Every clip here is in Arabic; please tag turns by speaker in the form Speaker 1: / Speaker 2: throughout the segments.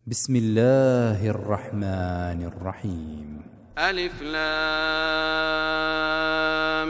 Speaker 1: بسم الله الرحمن الرحيم.
Speaker 2: ألف لام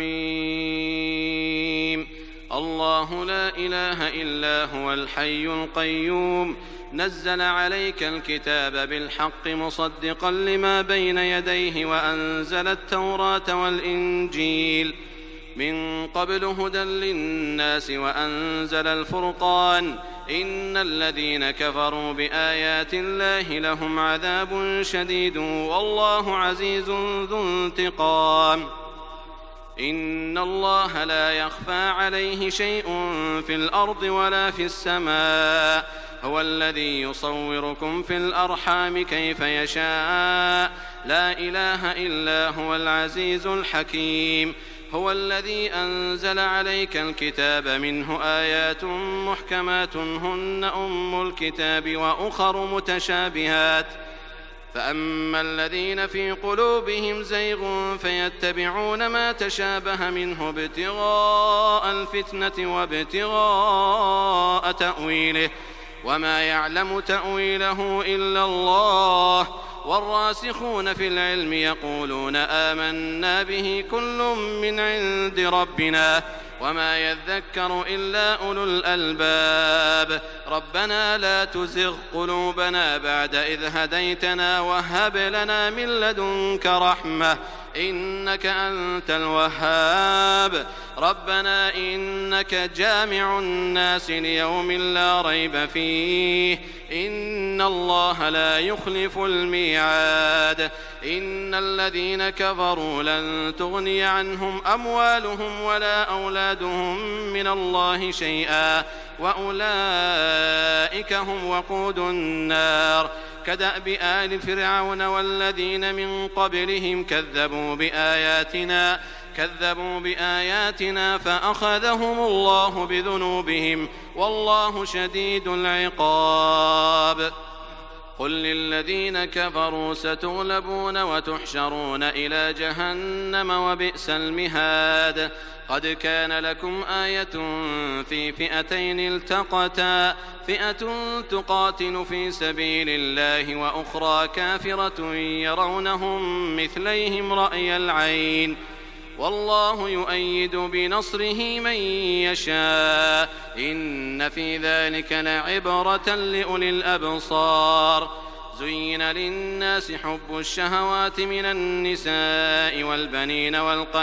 Speaker 2: ميم. الله لا إله إلا هو الحي القيوم نزل عليك الكتاب بالحق مصدقا لما بين يديه وأنزل التوراة والإنجيل من قبل هدى للناس وأنزل الفرقان إن الذين كفروا بآيات الله لهم عذاب شديد والله عزيز ذو انتقام. إن الله لا يخفى عليه شيء في الأرض ولا في السماء هو الذي يصوركم في الأرحام كيف يشاء لا إله إلا هو العزيز الحكيم. هو الذي أنزل عليك الكتاب منه آيات محكمات هن أم الكتاب وأخر متشابهات فأما الذين في قلوبهم زيغ فيتبعون ما تشابه منه ابتغاء الفتنة وابتغاء تأويله وما يعلم تأويله إلا الله والراسخون في العلم يقولون آمنا به كل من عند ربنا وما يذكر إلا أولو الألباب. ربنا لا تزغ قلوبنا بعد إذ هديتنا وهب لنا من لدنك رحمة إنك أنت الوهاب. ربنا إنك جامع الناس ليوم لا ريب فيه إن الله لا يخلف الميعاد. إن الذين كفروا لن تغني عنهم أموالهم ولا أولادهم من الله شيئا وأولئك هم وقود النار كدأب آل فرعون والذين من قبلهم كذبوا بآياتنا فأخذهم الله بذنوبهم والله شديد العقاب. قل للذين كفروا ستغلبون وتحشرون إلى جهنم وبئس المهاد. قد كان لكم آية في فئتين التقتا فئة تقاتل في سبيل الله وأخرى كافرة يرونهم مثليهم رأي العين والله يؤيد بنصره من يشاء إن في ذلك لعبرة لأولي الأبصار. زين للناس حب الشهوات من النساء والبنين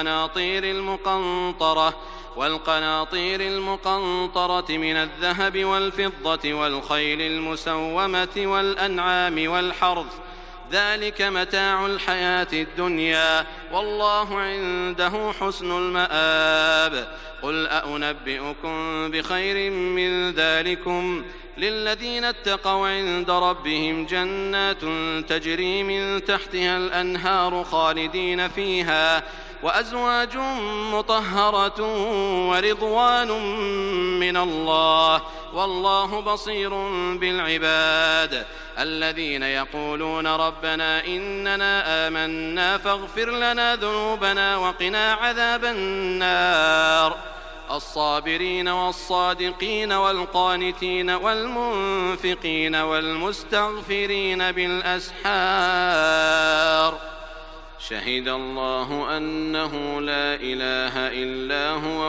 Speaker 2: والقناطير المقنطرة من الذهب والفضة والخيل المسومة والأنعام والحرث ذلك متاع الحياة الدنيا والله عنده حسن المآب. قل أنبئكم بخير من ذلكم للذين اتقوا عند ربهم جنات تجري من تحتها الأنهار خالدين فيها وأزواج مطهرة ورضوان من الله والله بصير بالعباد. الذين يقولون ربنا إننا آمنا فاغفر لنا ذنوبنا وقنا عذاب النار. الصابرين والصادقين والقانتين والمنفقين والمستغفرين بالأسحار. شهد الله أنه لا إله إلا هو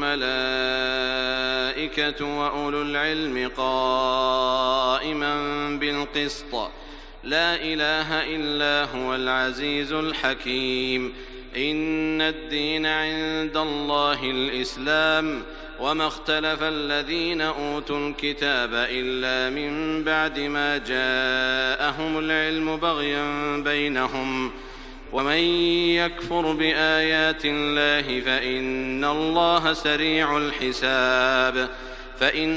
Speaker 2: والملائكة وأولو العلم قائما بالقسط لا إله إلا هو العزيز الحكيم. إن الدين عند الله الإسلام وما اختلف الذين أوتوا الكتاب إلا من بعد ما جاءهم العلم بغيا بينهم ومن يكفر بآيات الله فإن الله سريع الحساب. فإن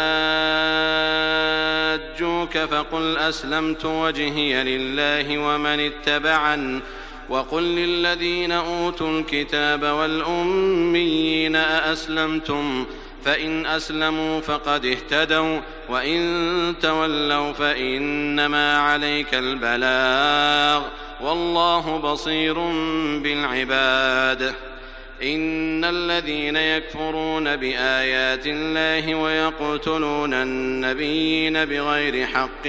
Speaker 2: حاجوك فقل أسلمت وجهي لله ومن اتبعن وقل للذين أوتوا الكتاب والأميين أأسلمتم فإن أسلموا فقد اهتدوا وإن تولوا فإنما عليك البلاغ والله بصير بالعباد. إن الذين يكفرون بآيات الله ويقتلون النبيين بغير حق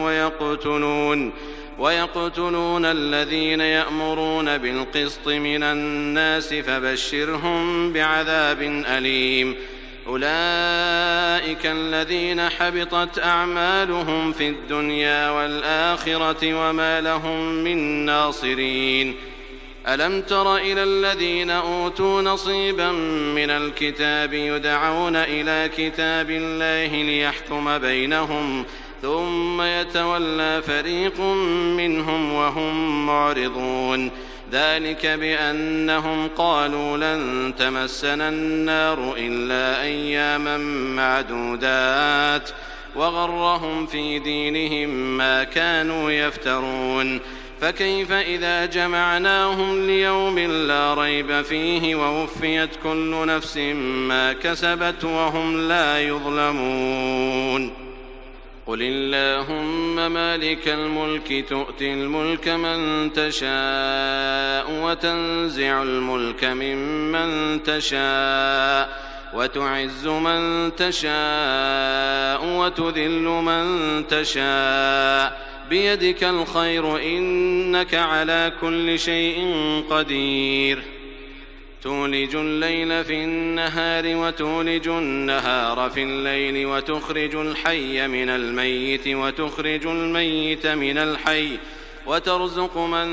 Speaker 2: ويقتلون الذين يأمرون بالقسط من الناس فبشرهم بعذاب أليم. أولئك الذين حبطت أعمالهم في الدنيا والآخرة وما لهم من ناصرين. ألم تر إلى الذين أوتوا نصيبا من الكتاب يدعون إلى كتاب الله ليحكم بينهم ثم يتولى فريق منهم وهم معرضون. ذلك بأنهم قالوا لن تمسنا النار إلا أياما معدودات وغرهم في دينهم ما كانوا يفترون. فكيف إذا جمعناهم ليوم لا ريب فيه ووفيت كل نفس ما كسبت وهم لا يظلمون. قل اللهم مالك الملك تؤتي الملك من تشاء وتنزع الملك ممن تشاء وتعز من تشاء وتذل من تشاء بيدك الخير إنك على كل شيء قدير. تولج الليل في النهار وتولج النهار في الليل وتخرج الحي من الميت وتخرج الميت من الحي وترزق من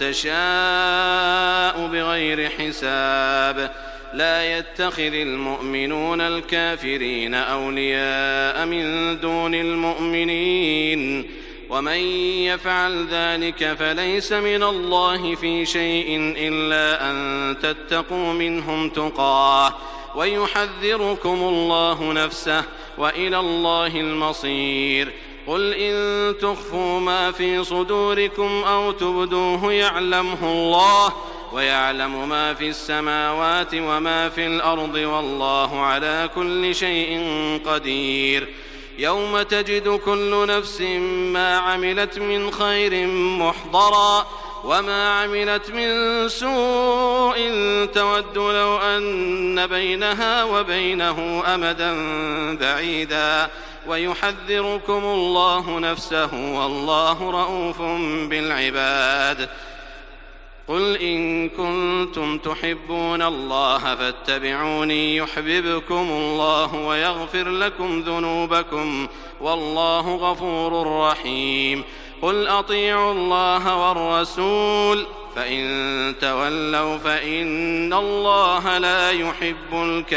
Speaker 2: تشاء بغير حساب. لا يتخذ المؤمنون الكافرين أولياء من دون المؤمنين ومن يفعل ذلك فليس من الله في شيء إلا أن تتقوا منهم تقاه ويحذركم الله نفسه وإلى الله المصير. قل إن تخفوا ما في صدوركم أو تبدوه يعلمه الله ويعلم ما في السماوات وما في الأرض والله على كل شيء قدير. يوم تجد كل نفس ما عملت من خير محضرا وما عملت من سوء تود لو أن بينها وبينه أمدا بعيدا ويحذركم الله نفسه والله رؤوف بالعباد. قل إن كنتم تحبون الله فاتبعوني يحببكم الله ويغفر لكم ذنوبكم والله غفور رحيم. قل أطيعوا الله والرسول فإن تولوا فإن الله لا يحب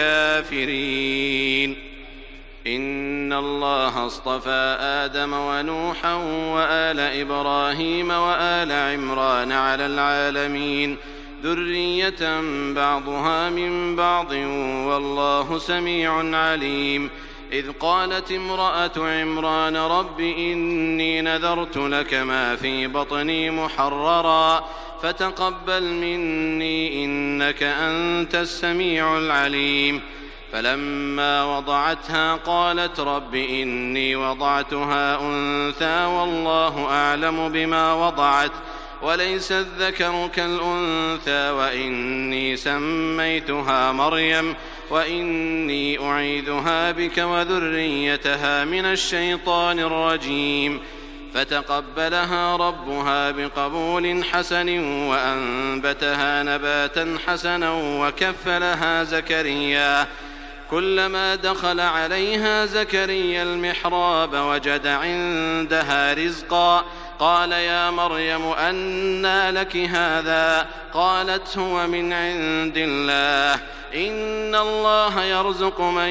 Speaker 2: الكافرين. إن الله اصطفى آدم ونوحا وآل إبراهيم وآل عمران على العالمين ذرية بعضها من بعض والله سميع عليم. إذ قالت امرأة عمران رب إني نذرت لك ما في بطني محررا فتقبل مني إنك أنت السميع العليم. فلما وضعتها قالت رب إني وضعتها أنثى والله أعلم بما وضعت وليس الذكر كالأنثى وإني سميتها مريم وإني أعيذها بك وذريتها من الشيطان الرجيم. فتقبلها ربها بقبول حسن وأنبتها نباتا حسنا وكفلها زكريا. كلما دخل عليها زكريا المحراب وجد عندها رزقا قال يا مريم أنى لك هذا قالت هو من عند الله إن الله يرزق من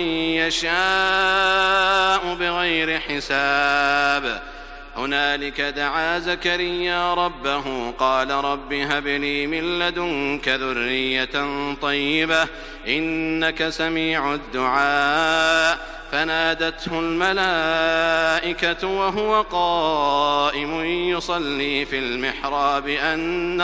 Speaker 2: يشاء بغير حساب. هنالك دعا زكريا ربه قال رب هب لي من لدنك ذرية طيبة إنك سميع الدعاء. فنادته الملائكة وهو قائم يصلي في المحراب أن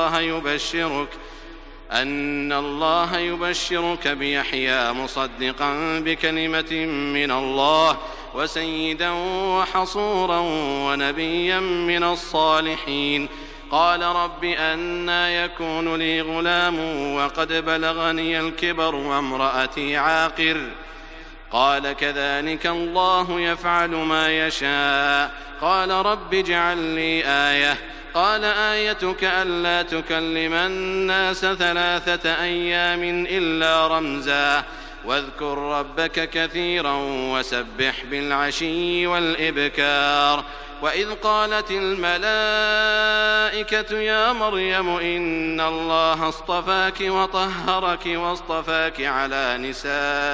Speaker 2: الله يبشرك بيحيى مصدقا بكلمة من الله وسيدا وحصورا ونبيا من الصالحين قال رب أنى يكون لي غلام وقد بلغني الكبر وامرأتي عاقر قال كذلك الله يفعل ما يشاء قال رب اجعل لي آية قال آيتك ألا تكلم الناس 3 أيام إلا رمزا واذكر ربك كثيرا وسبح بالعشي والإبكار وإذ قالت الملائكة يا مريم إن الله اصطفاك وطهرك واصطفاك على نساء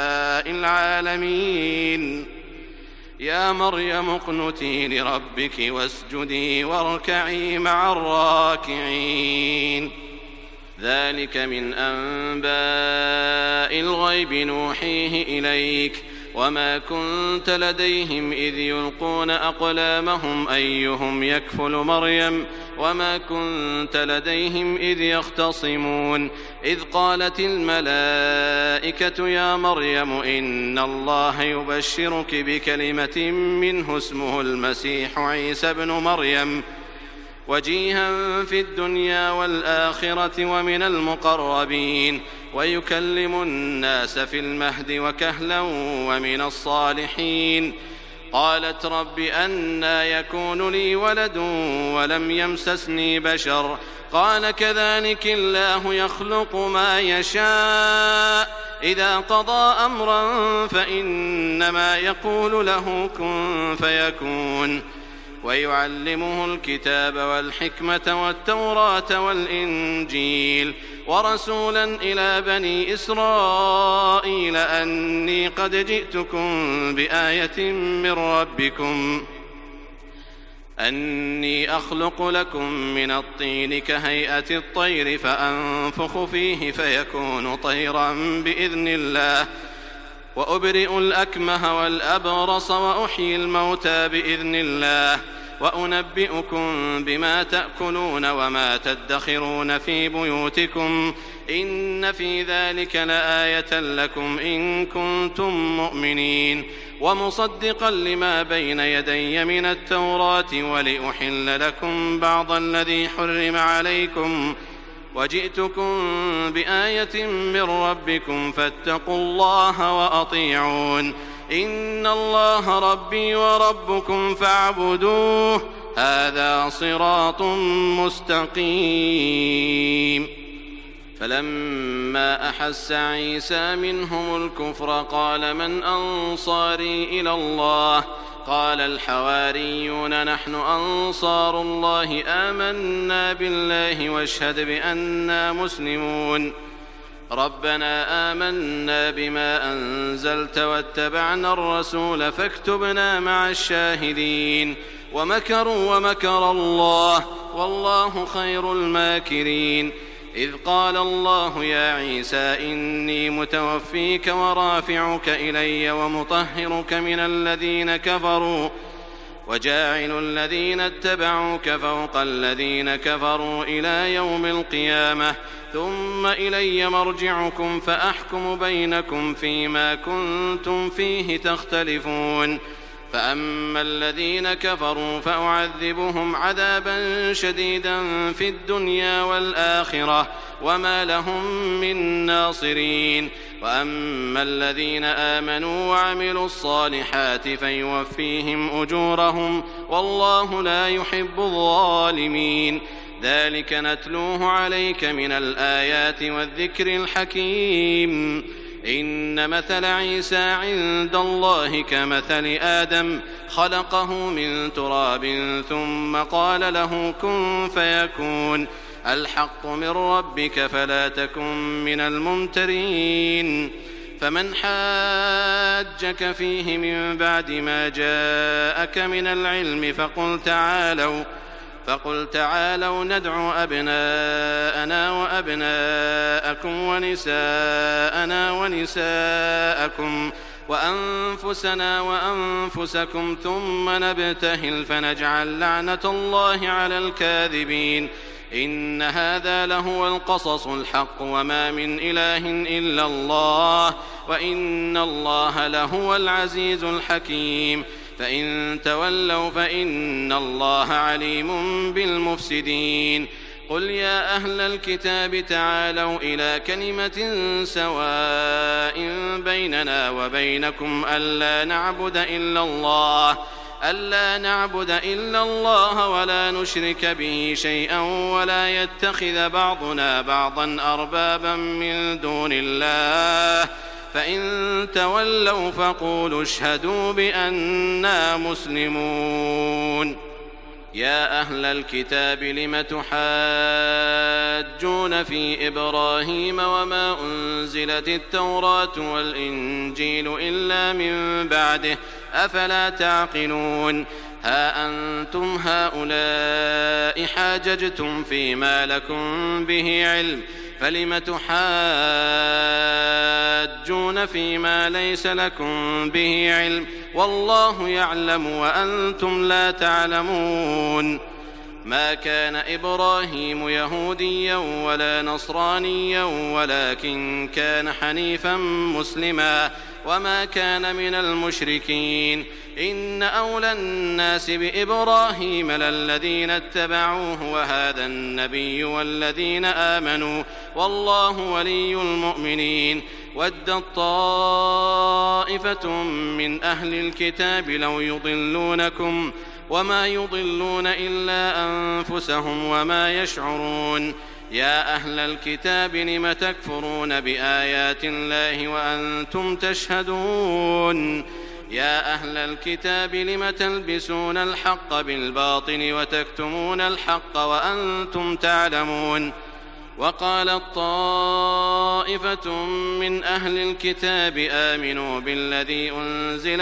Speaker 2: العالمين يا مريم اقنتي لربك واسجدي واركعي مع الراكعين ذلك من أنباء الغيب نوحيه إليك وما كنت لديهم إذ يلقون أقلامهم أيهم يكفل مريم وما كنت لديهم إذ يختصمون إذ قالت الملائكة يا مريم إن الله يبشرك بكلمة منه اسمه المسيح عيسى بن مريم وجيها في الدنيا والآخرة ومن المقربين ويكلم الناس في المهد وكهلا ومن الصالحين قالت رب أنى يكون لي ولد ولم يمسسني بشر قال كذلك الله يخلق ما يشاء إذا قضى أمرا فإنما يقول له كن فيكون ويعلمه الكتاب والحكمة والتوراة والإنجيل ورسولا إلى بني إسرائيل أني قد جئتكم بآية من ربكم أني أخلق لكم من الطين كهيئة الطير فأنفخ فيه فيكون طيرا بإذن الله وأبرئ الأكمه والأبرص وأحيي الموتى بإذن الله وأنبئكم بما تأكلون وما تدخرون في بيوتكم إن في ذلك لآية لكم إن كنتم مؤمنين ومصدقا لما بين يدي من التوراة ولأحل لكم بعض الذي حرم عليكم وجئتكم بآية من ربكم فاتقوا الله وأطيعون إن الله ربي وربكم فاعبدوه هذا صراط مستقيم فلما أحس عيسى منهم الكفر قال من أنصاري إلى الله قال الحواريون نحن أنصار الله آمنا بالله واشهد بأننا مسلمون ربنا آمنا بما أنزلت واتبعنا الرسول فاكتبنا مع الشاهدين ومكروا ومكر الله والله خير الماكرين إذ قال الله يا عيسى إني متوفيك ورافعك إلي ومطهرك من الذين كفروا وجاعل الذين اتبعوك فوق الذين كفروا إلى يوم القيامة ثم إلي مرجعكم فأحكم بينكم فيما كنتم فيه تختلفون فأما الذين كفروا فأعذبهم عذابا شديدا في الدنيا والآخرة وما لهم من ناصرين وأما الذين آمنوا وعملوا الصالحات فيوفيهم أجورهم والله لا يحب الظالمين ذلك نتلوه عليك من الآيات والذكر الحكيم إن مثل عيسى عند الله كمثل آدم خلقه من تراب ثم قال له كن فيكون الحق من ربك فلا تكن من الممترين فمن حاجك فيه من بعد ما جاءك من العلم فقل تعالوا ندعو أبناءنا وأبناءكم ونساءنا ونساءكم وأنفسنا وأنفسكم ثم نبتهل فنجعل لعنة الله على الكاذبين إن هذا لهو القصص الحق وما من إله إلا الله وإن الله لهو العزيز الحكيم فإن تولوا فإن الله عليم بالمفسدين قل يا أهل الكتاب تعالوا إلى كلمة سواء بيننا وبينكم ألا نعبد إلا الله ولا نشرك به شيئا ولا يتخذ بعضنا بعضا أربابا من دون الله فإن تولوا فقولوا اشهدوا بأننا مسلمون يا أهل الكتاب لم تحاجون في إبراهيم وما أنزلت التوراة والإنجيل إلا من بعده أفلا تعقلون ها أنتم هؤلاء حاججتم فيما لكم به علم فلم تحاجون فيما ليس لكم به علم والله يعلم وأنتم لا تعلمون ما كان إبراهيم يهوديا ولا نصرانيا ولكن كان حنيفا مسلما وما كان من المشركين إن أولى الناس بإبراهيم للذين اتبعوه وهذا النبي والذين آمنوا والله ولي المؤمنين ودت طائفة من أهل الكتاب لو يضلونكم وما يضلون إلا أنفسهم وما يشعرون يا أهل الكتاب لم تكفرون بآيات الله وأنتم تشهدون يا أهل الكتاب لم تلبسون الحق بالباطل وتكتمون الحق وأنتم تعلمون وقالت طائفة من أهل الكتاب آمنوا بالذي أنزل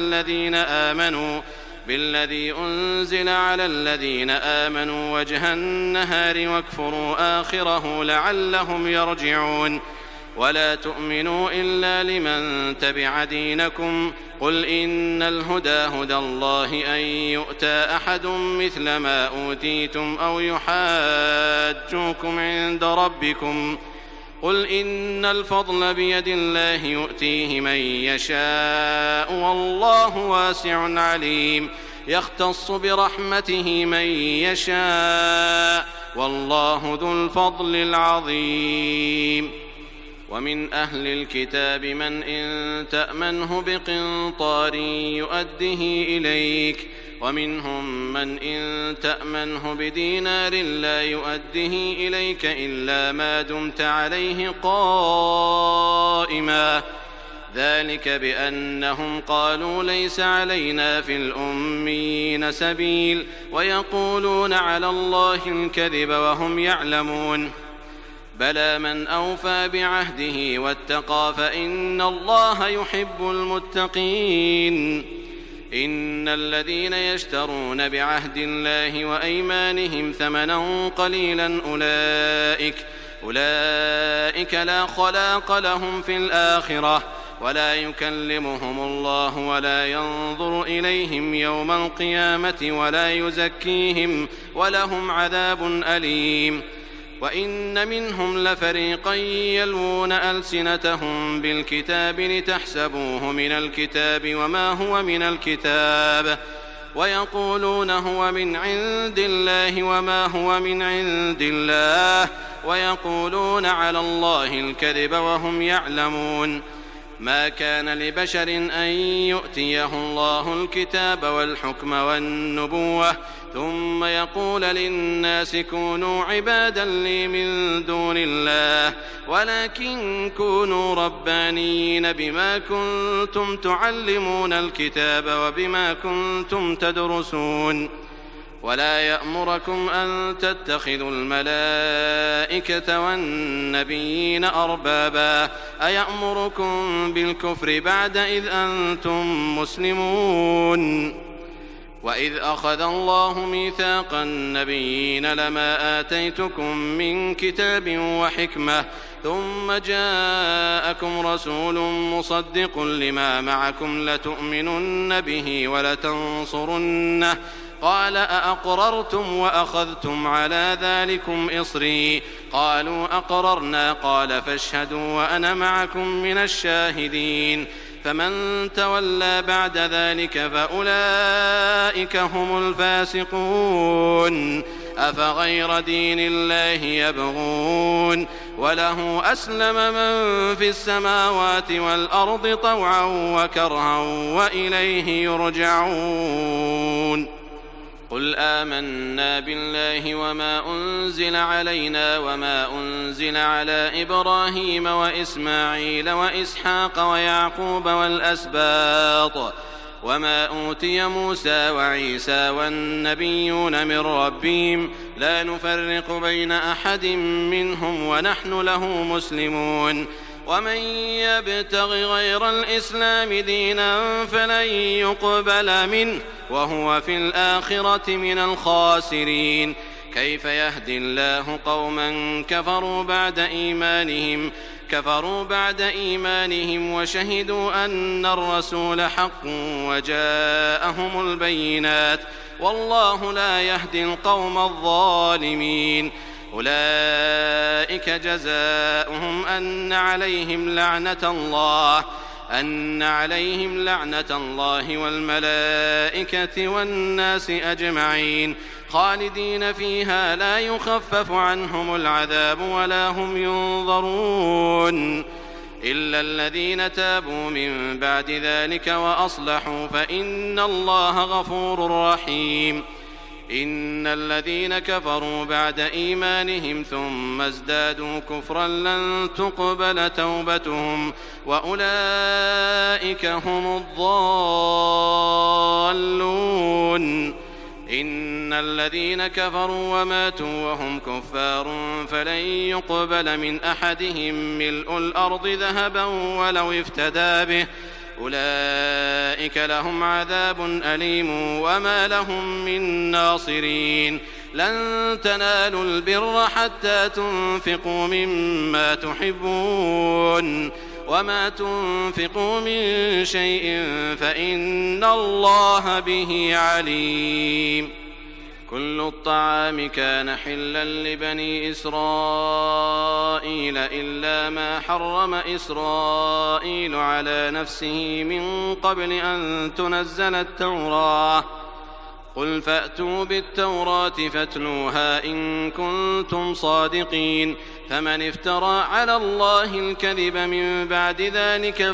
Speaker 2: على الذين آمنوا وجه النهار واكفروا آخره لعلهم يرجعون ولا تؤمنوا إلا لمن تبع دينكم قل إن الهدى هدى الله أن يؤتى أحد مثل ما أوتيتم أو يحاجوكم عند ربكم قل إن الفضل بيد الله يؤتيه من يشاء والله واسع عليم يختص برحمته من يشاء والله ذو الفضل العظيم ومن أهل الكتاب من إن تأمنه بقنطار يؤده إليك ومنهم من إن تأمنه بدينار لا يؤده إليك إلا ما دمت عليه قائما ذلك بأنهم قالوا ليس علينا في الأميين سبيل ويقولون على الله الكذب وهم يعلمون بلى من أوفى بعهده واتقى فإن الله يحب المتقين إن الذين يشترون بعهد الله وأيمانهم ثمنا قليلا أولئك لا خلاق لهم في الآخرة ولا يكلمهم الله ولا ينظر إليهم يوم القيامة ولا يزكيهم ولهم عذاب أليم وإن منهم لفريقا يلوون ألسنتهم بالكتاب لتحسبوه من الكتاب وما هو من الكتاب ويقولون هو من عند الله وما هو من عند الله ويقولون على الله الكذب وهم يعلمون ما كان لبشر أن يؤتيه الله الكتاب والحكم والنبوة ثم يقول للناس كونوا عبادا لي من دون الله ولكن كونوا ربانيين بما كنتم تعلمون الكتاب وبما كنتم تدرسون ولا يأمركم أن تتخذوا الملائكة والنبيين أربابا أيأمركم بالكفر بعد إذ أنتم مسلمون وإذ أخذ الله ميثاق النبيين لما آتيتكم من كتاب وحكمة ثم جاءكم رسول مصدق لما معكم لتؤمنن به ولتنصرنه قال أأقررتم وأخذتم على ذلكم إصري قالوا أقررنا قال فاشهدوا وأنا معكم من الشاهدين فمن تولى بعد ذلك فأولئك هم الفاسقون أفغير دين الله يبغون وله أسلم من في السماوات والأرض طوعا وكرها وإليه يرجعون قل آمنا بالله وما أنزل علينا وما أنزل على إبراهيم وإسماعيل وإسحاق ويعقوب والأسباط وما أوتي موسى وعيسى والنبيون من ربهم لا نفرق بين أحد منهم ونحن له مسلمون ومن يبتغ غير الإسلام دينا فلن يقبل منه وهو في الآخرة من الخاسرين كيف يهدي الله قوما كفروا بعد إيمانهم وشهدوا أن الرسول حق وجاءهم البينات والله لا يهدي القوم الظالمين أولئك جزاؤهم أن عليهم لعنة الله والملائكة والناس أجمعين خالدين فيها لا يخفف عنهم العذاب ولا هم ينظرون إلا الذين تابوا من بعد ذلك وأصلحوا فإن الله غفور رحيم إن الذين كفروا بعد إيمانهم ثم ازدادوا كفرا لن تقبل توبتهم وأولئك هم الضالون إن الذين كفروا وماتوا وهم كفار فلن يقبل من أحدهم ملء الأرض ذهبا ولو افتدى به أولئك لهم عذاب أليم وما لهم من ناصرين لن تنالوا البر حتى تنفقوا مما تحبون وما تنفقوا من شيء فإن الله به عليم كل الطعام كان حلا لبني إسرائيل إلا ما حرم إسرائيل على نفسه من قبل أن تنزل التوراة قل فأتوا بالتوراة فاتلوها إن كنتم صادقين فمن افترى على الله الكذب من بعد ذلك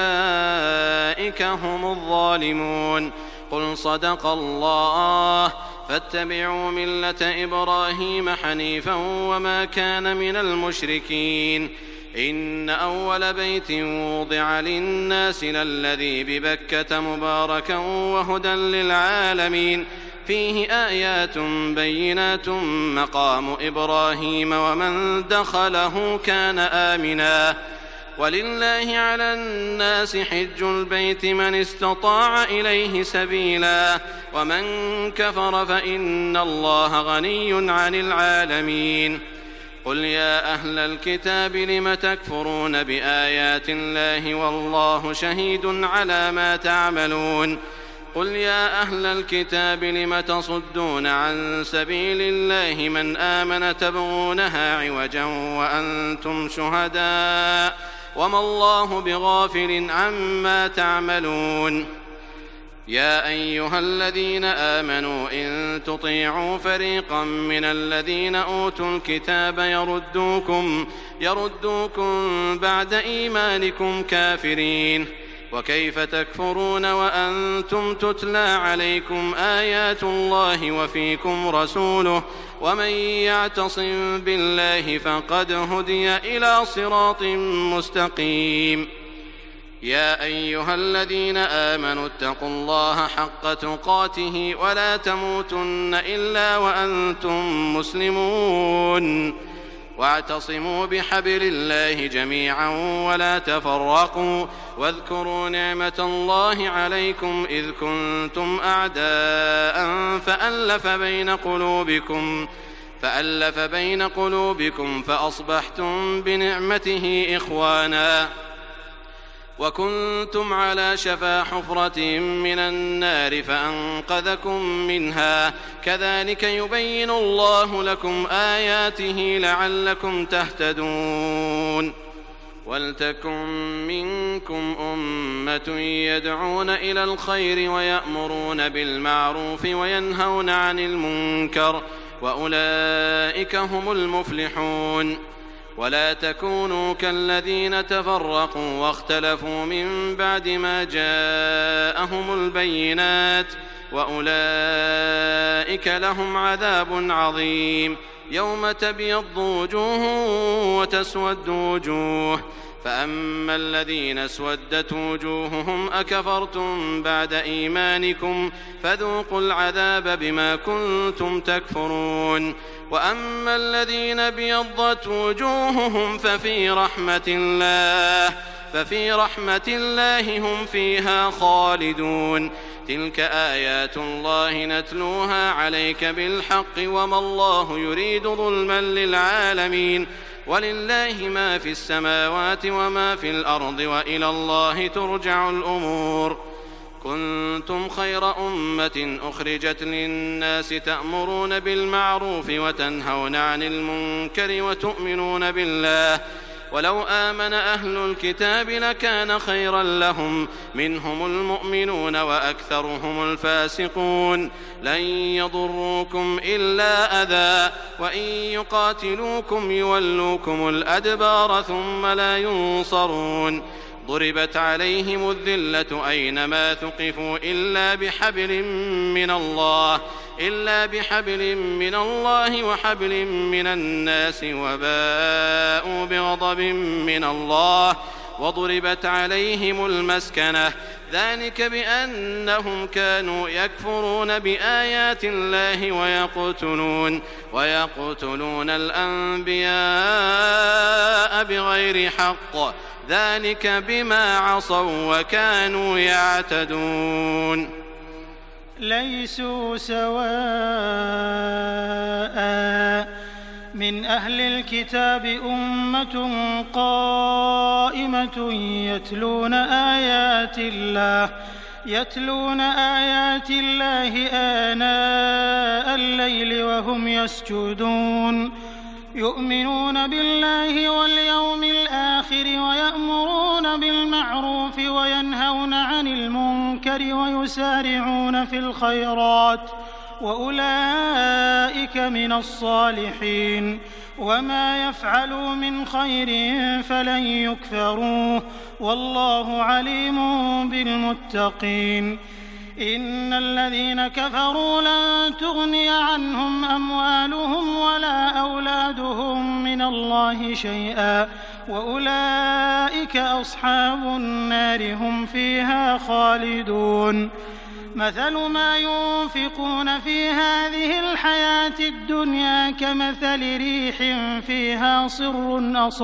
Speaker 2: فأولئك هم الظالمون قل صدق الله فاتبعوا ملة إبراهيم حنيفا وما كان من المشركين إن أول بيت وضع للناس للذي ببكة مباركا وهدى للعالمين فيه آيات بينات مقام إبراهيم ومن دخله كان آمنا ولله على الناس حج البيت من استطاع إليه سبيلا ومن كفر فإن الله غني عن العالمين قل يا أهل الكتاب لم تكفرون بآيات الله والله شهيد على ما تعملون قل يا أهل الكتاب لم تصدون عن سبيل الله من آمن تبغونها عوجا وأنتم شهداء وما الله بغافل عما تعملون يا أيها الذين آمنوا إن تطيعوا فريقا من الذين أوتوا الكتاب يردوكم بعد إيمانكم كافرين وكيف تكفرون وأنتم تتلى عليكم آيات الله وفيكم رسوله ومن يعتصم بالله فقد هدي إلى صراط مستقيم يا أيها الذين آمنوا اتقوا الله حق تقاته ولا تموتن إلا وأنتم مسلمون واعتصموا بحبل الله جميعا ولا تفرقوا واذكروا نعمة الله عليكم إذ كنتم أعداء فألف بين قلوبكم فأصبحتم بنعمته إخوانا وكنتم على شفا حفرة من النار فأنقذكم منها كذلك يبين الله لكم آياته لعلكم تهتدون ولتكن منكم أمة يدعون إلى الخير ويأمرون بالمعروف وينهون عن المنكر وأولئك هم المفلحون. ولا تكونوا كالذين تفرقوا واختلفوا من بعد ما جاءهم البينات وأولئك لهم عذاب عظيم. يوم تبيض وجوه وتسود وجوه، فأما الذين اسودت وجوههم أكفرتم بعد إيمانكم فذوقوا العذاب بما كنتم تكفرون. وأما الذين ابيضت وجوههم ففي رحمة الله هم فيها خالدون. تلك آيات الله نتلوها عليك بالحق وما الله يريد ظلما للعالمين. ولله ما في السماوات وما في الأرض وإلى الله ترجع الأمور. كنتم خير أمة أخرجت للناس تأمرون بالمعروف وتنهون عن المنكر وتؤمنون بالله. ولو آمن أهل الكتاب لكان خيرا لهم، منهم المؤمنون وأكثرهم الفاسقون. لن يضروكم إلا أذى، وإن يقاتلوكم يولوكم الأدبار ثم لا ينصرون. ضربت عليهم الذلة أينما ثقفوا إلا بحبل من الله وحبل من الناس وباءوا بغضب من الله وضربت عليهم المسكنة. ذلك بأنهم كانوا يكفرون بآيات الله ويقتلون الأنبياء بغير حق. ذلك بما عصوا وكانوا يعتدون.
Speaker 3: ليسوا سواء من أهل الكتاب أمة قائمة يتلون آيات الله آناء الليل وهم يسجدون، يؤمنون بالله واليوم الآخر ويأمرون بالمعروف وينهون عن المنكر ويسارعون في الخيرات وأولئك من الصالحين. وما يفعلوا من خير فلن يكفروه والله عليم بالمتقين. إن الذين كفروا لن تغني عنهم أموالهم ولا أولادهم من الله شيئا وأولئك أصحاب النار هم فيها خالدون. مثل ما ينفقون في هذه الحياة الدنيا كمثل ريح فيها صر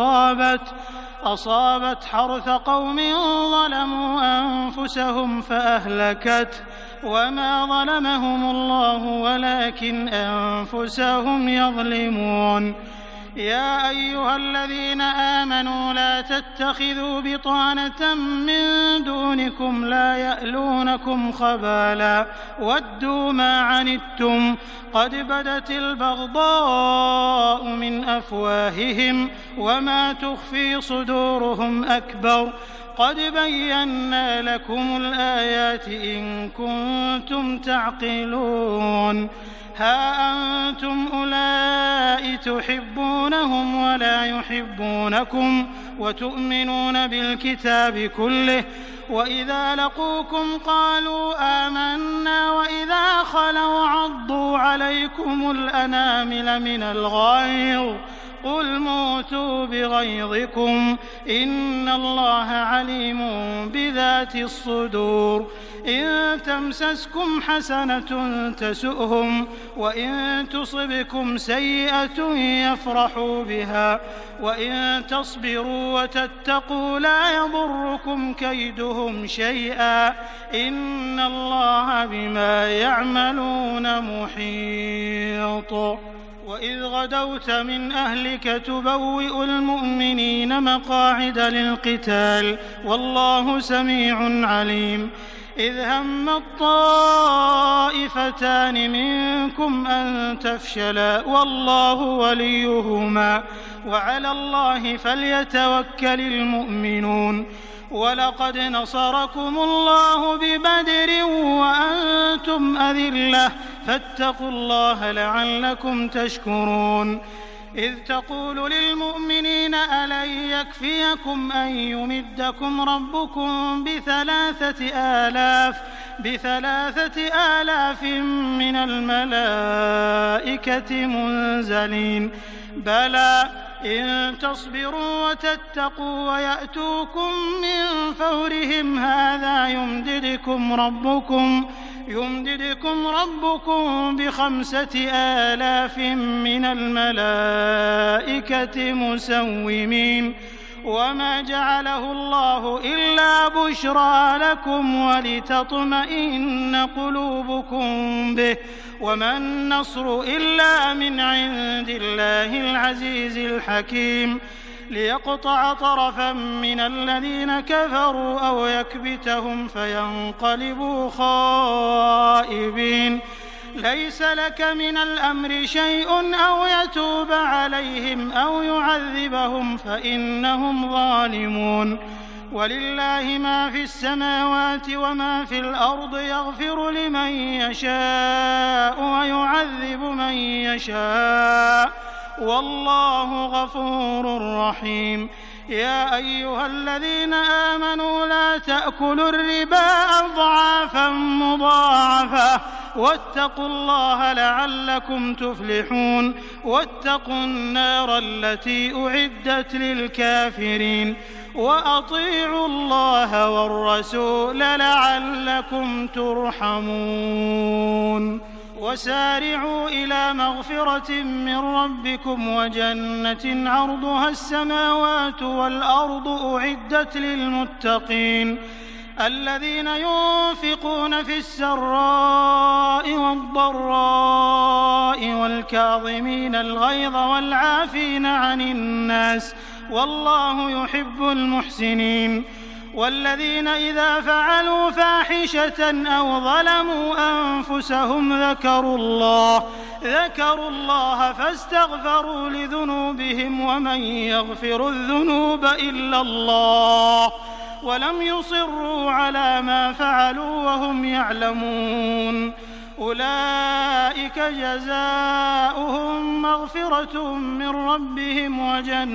Speaker 3: أصابت حرث قوم ظلموا أنفسهم فأهلكته وما ظلمهم الله ولكن أنفسهم يظلمون. يا أيها الذين آمنوا لا تتخذوا بطانة من دونكم لا يألونكم خبالا ودوا ما عنتم قد بدت البغضاء من أفواههم وما تخفي صدورهم أكبر قد بينا لكم الآيات إن كنتم تعقلون. ها أنتم أولئك تحبونهم ولا يحبونكم وتؤمنون بالكتاب كله وإذا لقوكم قالوا آمنا وإذا خلوا عضوا عليكم الأنامل من الغيظ قل موتوا بغيظكم إن الله عليم بذات الصدور. إن تمسسكم حسنة تسؤهم وإن تصبكم سيئة يفرحوا بها وإن تصبروا وتتقوا لا يضركم كيدهم شيئا إن الله بما يعملون محيط. وإذ غدوت من أهلك تبوئ المؤمنين مقاعد للقتال والله سميع عليم. إذ هم الطائفتان منكم أن تفشلا والله وليهما وعلى الله فليتوكل المؤمنون. ولقد نصركم الله ببدر وأنتم أذلة فاتقوا الله لعلكم تشكرون. إذ تقول للمؤمنين ألن يكفيكم أن يمدكم ربكم ب3,000 من الملائكة منزلين بلى إن تصبروا وتتقوا ويأتوكم من فورهم هذا يمددكم ربكم ب5,000 من الملائكة مسومين. وما جعله الله إلا بشرى لكم ولتطمئن قلوبكم به وما النصر إلا من عند الله العزيز الحكيم ليقطع طرفا من الذين كفروا أو يكبتهم فينقلبوا خائبين. ليس لك من الأمر شيء أو يتوب عليهم أو يعذبهم فإنهم ظالمون. ولله ما في السماوات وما في الأرض يغفر لمن يشاء ويعذب من يشاء والله غفور رحيم. يا أيها الذين آمنوا لا تأكلوا الربا أضعافا مضاعفة واتقوا الله لعلكم تفلحون. واتقوا النار التي أعدت للكافرين وأطيعوا الله والرسول لعلكم ترحمون. وسارعوا إلى مغفرة من ربكم وجنة عرضها السماوات والأرض أعدت للمتقين الذين ينفقون في السراء والضراء والكاظمين الغيظ والعافين عن الناس والله يحب المحسنين. والذين إذا فعلوا فاحشة أو ظلموا أنفسهم ذكروا الله فاستغفروا لذنوبهم ومن يغفر الذنوب إلا الله ولم يصروا على ما فعلوا وهم يعلمون. أولئك جزاؤهم مغفرة من ربهم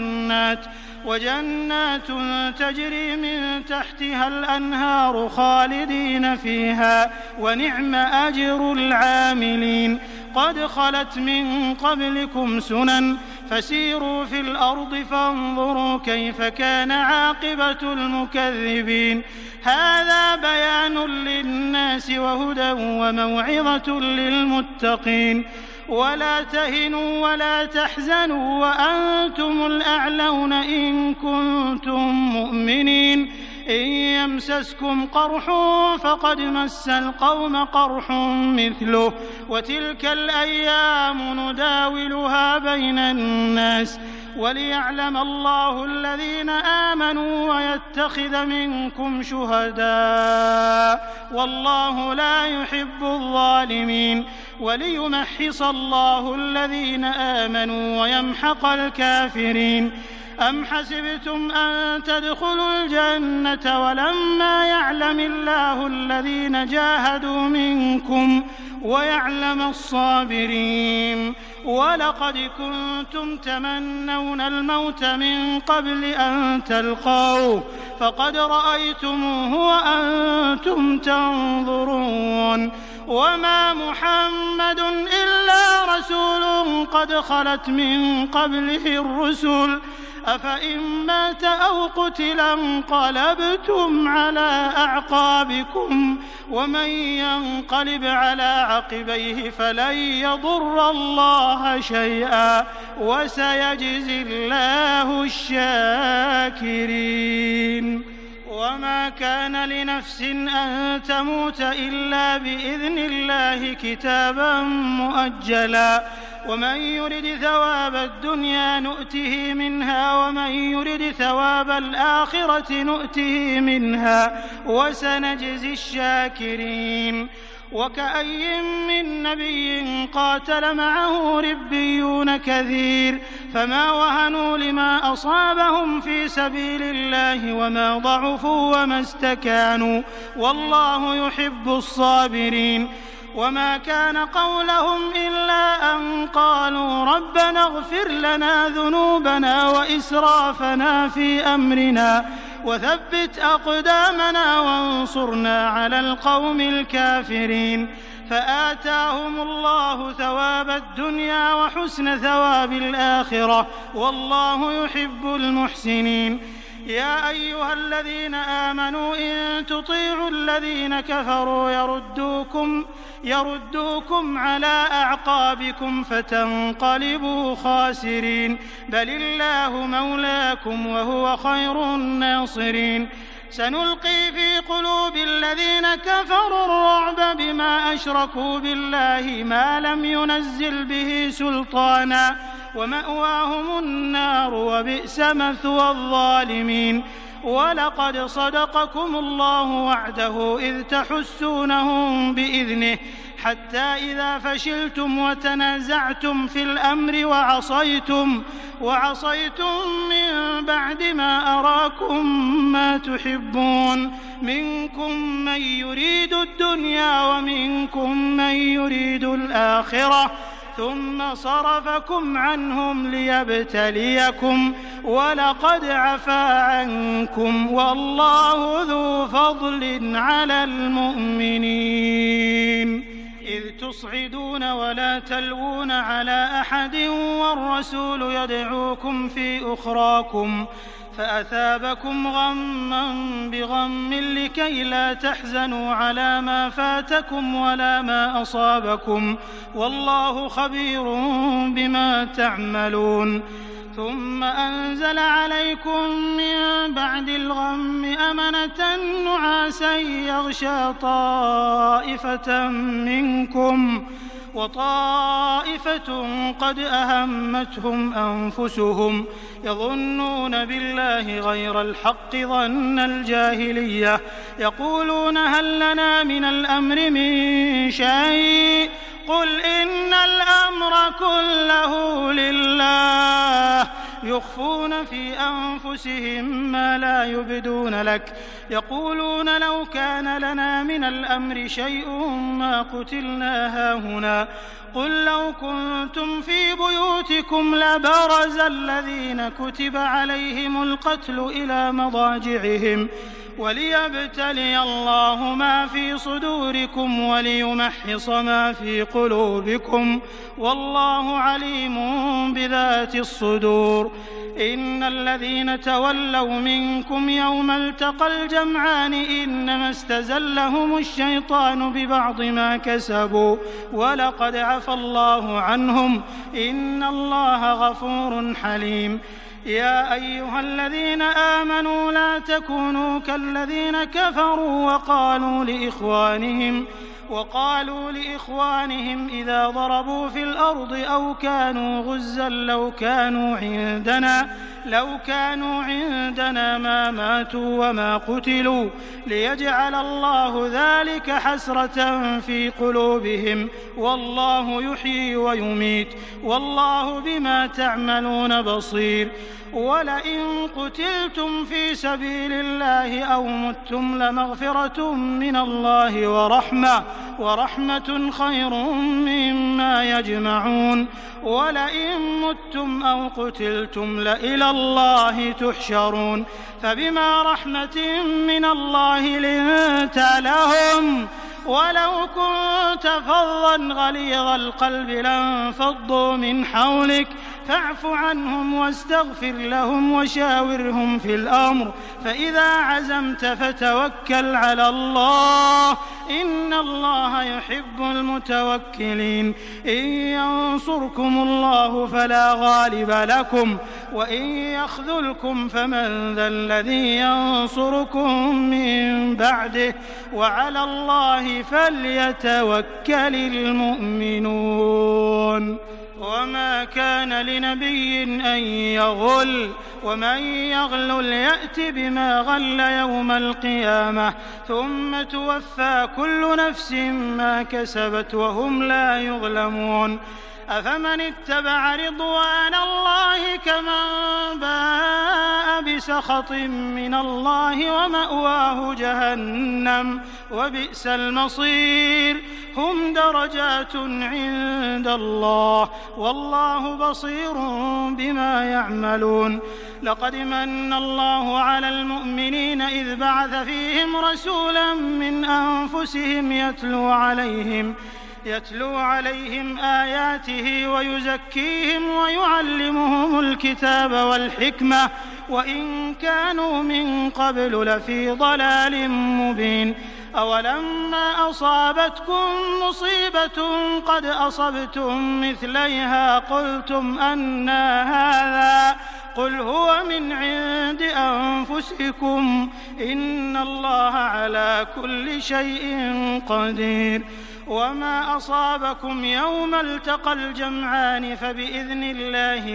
Speaker 3: وجنات تجري من تحتها الأنهار خالدين فيها ونعم أجر العاملين. قد خلت من قبلكم سنن فسيروا في الأرض فانظروا كيف كان عاقبة المكذبين. هذا بيان للناس وهدى وموعظة للمتقين. ولا تهنوا ولا تحزنوا وأنتم الأعلون إن كنتم مؤمنين. إن يمسسكم قرح فقد مس القوم قرح مثله وتلك الأيام نداولها بين الناس وليعلم الله الذين آمنوا ويتخذ منكم شهداء والله لا يحب الظالمين. وليمحص الله الذين آمنوا ويمحق الكافرين. أم حسبتم أن تدخلوا الجنة ولما يعلم الله الذين جاهدوا منكم ويعلم الصابرين. ولقد كنتم تمنون الموت من قبل أن تلقوه فقد رأيتموه وأنتم تنظرون. وما محمد إلا رسول قد خلت من قبله الرسل أفإن مات أو قتل انقلبتم على أعقابكم ومن ينقلب على عقبيه فلن يضر الله شيئا وسيجزي الله الشاكرين. وما كان لنفس أن تموت إلا بإذن الله كتابا مؤجلا ومن يرد ثواب الدنيا نؤته منها ومن يرد ثواب الآخرة نؤته منها وسنجزي الشاكرين. وكأي من نبي قاتل معه ربيون كثير فما وهنوا لما أصابهم في سبيل الله وما ضعفوا وما استكانوا والله يحب الصابرين. وما كان قولهم إلا أن قالوا ربنا اغفر لنا ذنوبنا وإسرافنا في أمرنا وثبت أقدامنا وانصرنا على القوم الكافرين. فآتاهم الله ثواب الدنيا وحسن ثواب الآخرة والله يحب المحسنين. يا أيها الذين آمنوا إن تطيعوا الذين كفروا يردوكم على أعقابكم فتنقلبوا خاسرين. بل الله مولاكم وهو خير الناصرين. سنلقي في قلوب الذين كفروا الرعب بما أشركوا بالله ما لم ينزل به سلطانا ومأواهم النار وبئس مثوى الظالمين. ولقد صدقكم الله وعده إذ تحسونهم بإذنه حتى إذا فشلتم وتنازعتم في الأمر وعصيتم من بعد ما أراكم ما تحبون منكم من يريد الدنيا ومنكم من يريد الآخرة ثم صرفكم عنهم ليبتليكم ولقد عفا عنكم والله ذو فضل على المؤمنين. إذ تصعدون ولا تلوون على أحد والرسول يدعوكم في أخراكم فأثابكم غما بغم لكي لا تحزنوا على ما فاتكم ولا ما أصابكم والله خبير بما تعملون. ثم أنزل عليكم من بعد الغم أمنة نعاسا يغشى طائفة منكم وطائفة قد أهمتهم أنفسهم يظنون بالله غير الحق ظن الجاهلية يقولون هل لنا من الأمر من شيء قل إن الأمر كله لله يخفون في أنفسهم ما لا يبدون لك يقولون لو كان لنا من الأمر شيء ما قتلنا هاهنا قل لو كنتم في بيوتكم لبرز الذين كتب عليهم القتل إلى مضاجعهم وليبتلي الله ما في صدوركم وليمحص ما في قلوبكم والله عليم بذات الصدور. إن الذين تولوا منكم يوم التقى الجمعان إنما استزلهم الشيطان ببعض ما كسبوا ولقد عفى الله عنهم إن الله غفور حليم. يا أيها الذين آمنوا لا تكونوا كالذين كفروا وقالوا لإخوانهم إذا ضربوا في الأرض أو كانوا غزا لو كانوا عندنا ما ماتوا وما قتلوا ليجعل الله ذلك حسرة في قلوبهم والله يحيي ويميت والله بما تعملون بصير. ولئن قتلتم في سبيل الله أو متم لمغفرة من الله ورحمة خير مما يجمعون. ولئن متم أو قتلتم لإلى الله تحشرون. فبما رحمة من الله لنت لهم ولو كنت فظا غليظ القلب لانفضوا من حولك فاعف عنهم واستغفر لهم وشاورهم في الأمر فإذا عزمت فتوكل على الله إن الله يحب المتوكلين. إن ينصركم الله فلا غالب لكم وإن يخذلكم فمن ذا الذي ينصركم من بعده وعلى الله فليتوكل المؤمنون. وما كان لنبي أن يغل ومن يغلل يأت بما غل يوم القيامة ثم توفى كل نفس ما كسبت وهم لا يظلمون. أفمن اتبع رضوان الله كمن باء بسخط من الله ومأواه جهنم وبئس المصير هم درجات عند الله والله بصير بما يعملون لقد من الله على المؤمنين إذ بعث فيهم رسولا من أنفسهم يتلو عليهم آياته ويزكيهم ويعلمهم الكتاب والحكمة وإن كانوا من قبل لفي ضلال مبين أولما أصابتكم مصيبة قد أصبتم مثليها قلتم أنى هذا قل هو من عند أنفسكم إن الله على كل شيء قدير وما أصابكم يوم التقى الجمعان فبإذن الله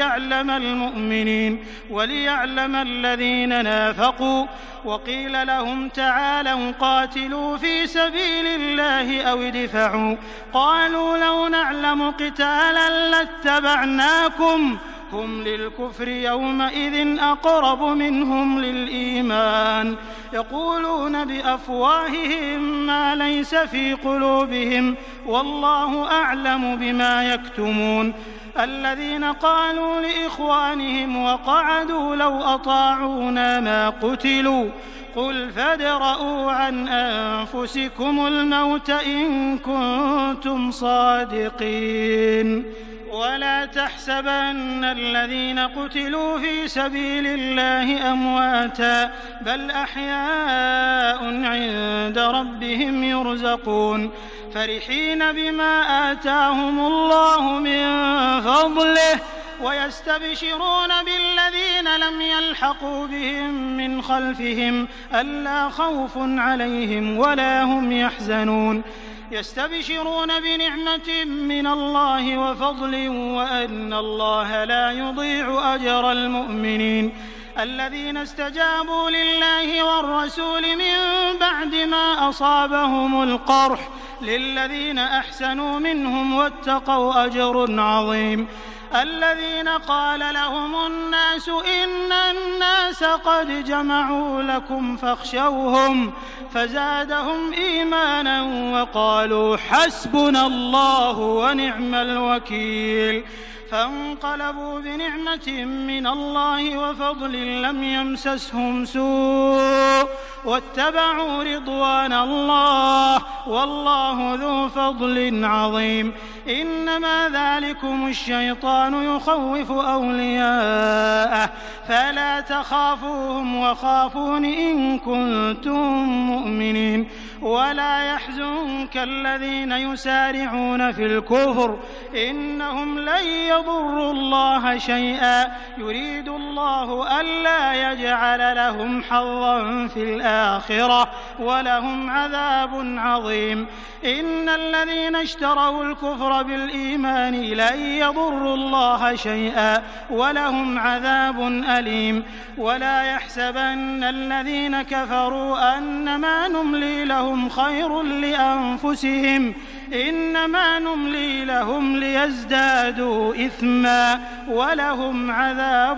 Speaker 3: وليعلم الذين نافقوا وقيل لهم تعالوا قاتلوا في سبيل الله أو ادفعوا قالوا لو نعلم قتالا لاتبعناكم هم للكفر يومئذ أقرب منهم للإيمان يقولون بأفواههم ما ليس في قلوبهم والله أعلم بما يكتمون الذين قالوا لإخوانهم وقعدوا لو أطاعونا ما قتلوا قل فادرءوا عن أنفسكم الموت إن كنتم صادقين ولا تحسبن الذين قتلوا في سبيل الله أمواتا بل أحياء عند ربهم يرزقون فرحين بما آتاهم الله من فضله ويستبشرون بالذين لم يلحقوا بهم من خلفهم ألا خوف عليهم ولا هم يحزنون يستبشرون بنعمة من الله وفضل وأن الله لا يضيع أجر المؤمنين الذين استجابوا لله والرسول من بعد ما أصابهم القرح للذين أحسنوا منهم واتقوا أجر عظيم الذين قال لهم الناس إن الناس قد جمعوا لكم فاخشوهم فزادهم إيمانا وقالوا حسبنا الله ونعم الوكيل فانقلبوا بنعمة من الله وفضل لم يمسسهم سوء واتبعوا رضوان الله والله ذو فضل عظيم إنما ذلكم الشيطان يخوف أولياءه فلا تخافوهم وخافون إن كنتم مؤمنين ولا يحزنك الذين يسارعون في الكفر إنهم لن يضروا الله شيئا يريد الله ألا يجعل لهم حظا في الآخرة ولهم عذاب عظيم إن الذين اشتروا الكفر بالإيمان لن يضروا الله شيئا ولهم عذاب أليم ولا يحسبن الذين كفروا أنما نملي لهم خير لأنفسهم إنما نملي لهم ليزدادوا إثما ولهم عذاب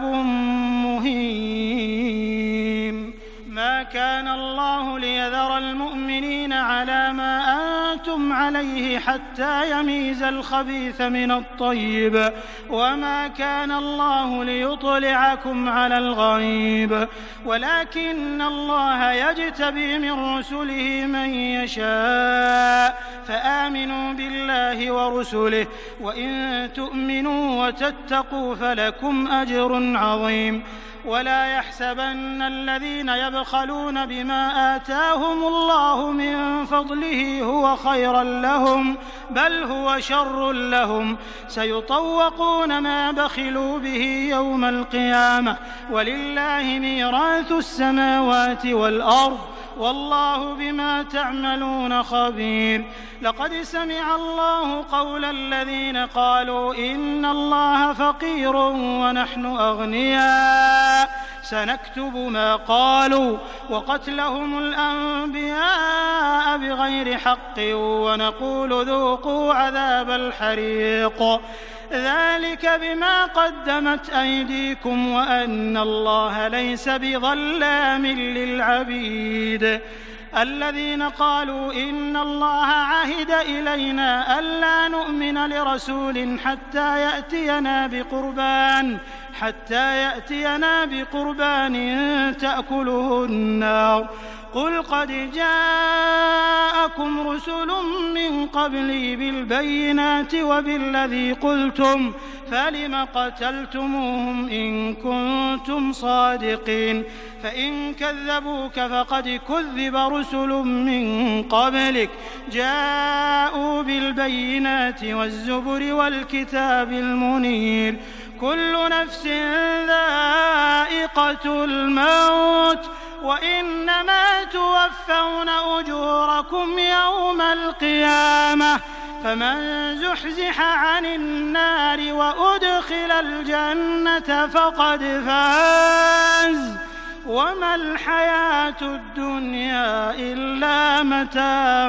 Speaker 3: مهين ما كان الله ليذر المؤمنين على ما أنتم عليه حتى يميز الخبيث من الطيب وما كان الله ليطلعكم على الغيب ولكن الله يجتبي من رسله من يشاء فآمنوا بالله ورسله وإن تؤمنوا وتتقوا فلكم أجر عظيم ولا يحسبن الذين يبخلون بما آتاهم الله من فضله هو خيرا لهم بل هو شر لهم سيطوقون ما بخلوا به يوم القيامة ولله ميراث السماوات والأرض والله بما تعملون خبير لقد سمع الله قول الذين قالوا إن الله فقير ونحن أغنياء سنكتب ما قالوا وقتلهم الأنبياء بغير حق ونقول ذوقوا عذاب الحريق ذلك بما قدمت أيديكم وأن الله ليس بظلام للعبيد الذين قالوا إن الله عهد إلينا ألا نؤمن لرسول حتى يأتينا بقربان تأكله النار قل قد جاءكم رسل من قبلي بالبينات وبالذي قلتم فلم قتلتموهم إن كنتم صادقين فإن كذبوك فقد كذب رسل من قبلك جاءوا بالبينات والزبر والكتاب المنير كل نفس ذائقة الموت وإنما توفون أجوركم يوم القيامة فمن زحزح عن النار وأدخل الجنة فقد فاز وما الحياة الدنيا إلا متاع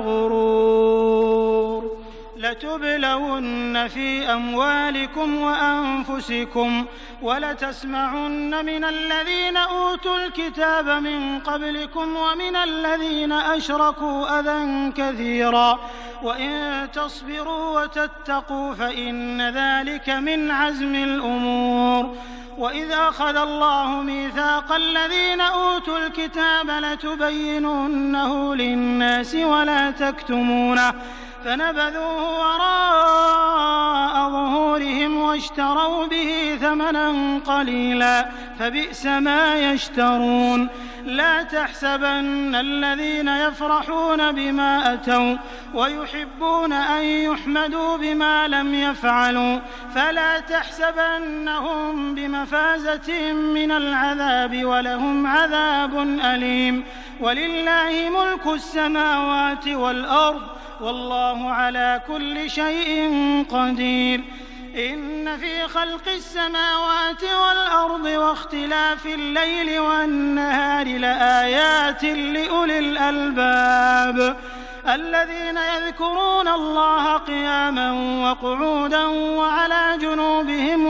Speaker 3: الغرور لتبلون في أموالكم وأنفسكم ولتسمعن من الذين أوتوا الكتاب من قبلكم ومن الذين أشركوا أذى كثيرا وإن تصبروا وتتقوا فإن ذلك من عزم الأمور وإذ أخذ الله ميثاق الذين أوتوا الكتاب لتبيننه للناس ولا تكتمونه فنبذوه وراء ظهورهم واشتروا به ثمنا قليلا فبئس ما يشترون لا تحسبن الذين يفرحون بما أتوا ويحبون أن يحمدوا بما لم يفعلوا فلا تحسبنهم بمفازة من العذاب ولهم عذاب أليم ولله ملك السماوات والأرض والله على كل شيء قدير إن في خلق السماوات والأرض واختلاف الليل والنهار لآيات لأولي الألباب الذين يذكرون الله قياما وقعودا وعلى جنوبهم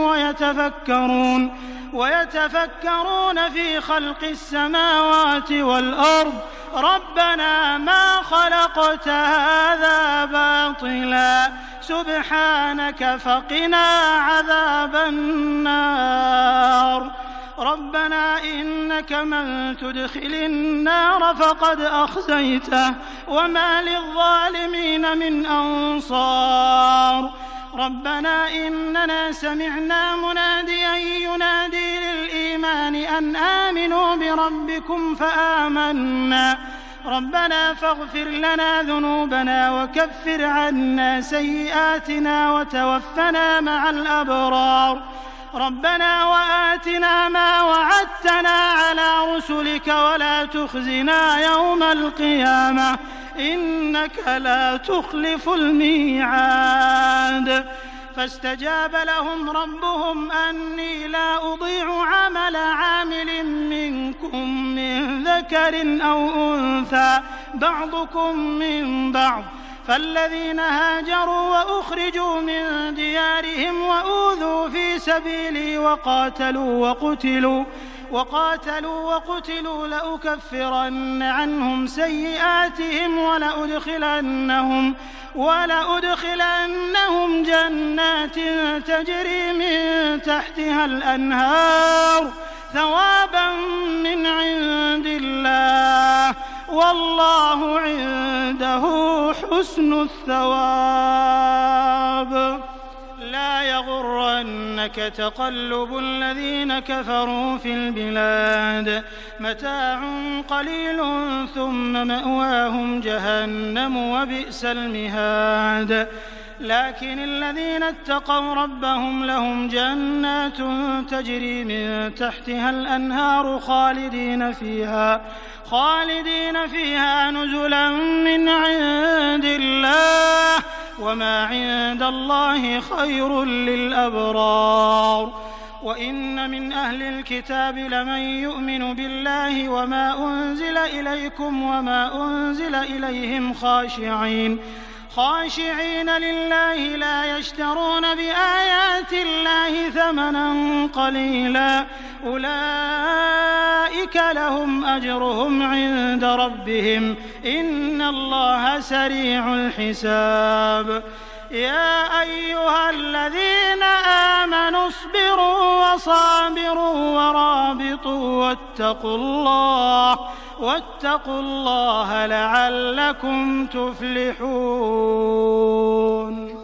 Speaker 3: ويتفكرون في خلق السماوات والأرض ربنا ما خلقت هذا باطلا سبحانك فقنا عذاب النار ربنا إنك من تدخل النار فقد أخزيته وما للظالمين من أنصار ربنا إننا سمعنا مناديا ينادي للإيمان أن آمنوا بربكم فآمنا ربنا فاغفر لنا ذنوبنا وكفر عنا سيئاتنا وتوفنا مع الأبرار ربنا وآتنا ما وعدتنا على رسلك ولا تخزنا يوم القيامة إنك لا تخلف الميعاد فاستجاب لهم ربهم أني لا أضيع عمل عامل منكم من ذكر أو أنثى بعضكم من بعض فالذين هاجروا وأخرجوا من ديارهم وأوذوا في سبيلي وقاتلوا لأكفرن عنهم سيئاتهم ولأدخلنهم جنات تجري من تحتها الأنهار ثوابا من عند الله والله عنده حسن الثواب لا يغرنك تقلب الذين كفروا في البلاد متاع قليل ثم مأواهم جهنم وبئس المهاد لكن الذين اتقوا ربهم لهم جنات تجري من تحتها الأنهار خالدين فيها نزلا من عند الله وما عند الله خير للأبرار وإن من أهل الكتاب لمن يؤمن بالله وما أنزل إليكم وما أنزل إليهم خاشعين لله لا يشترون بآيات الله ثمنا قليلا أولئك لهم أجرهم عند ربهم إن الله سريع الحساب يا أيها الذين آمنوا اصبروا وصابروا ورابطوا واتقوا الله لعلكم تفلحون.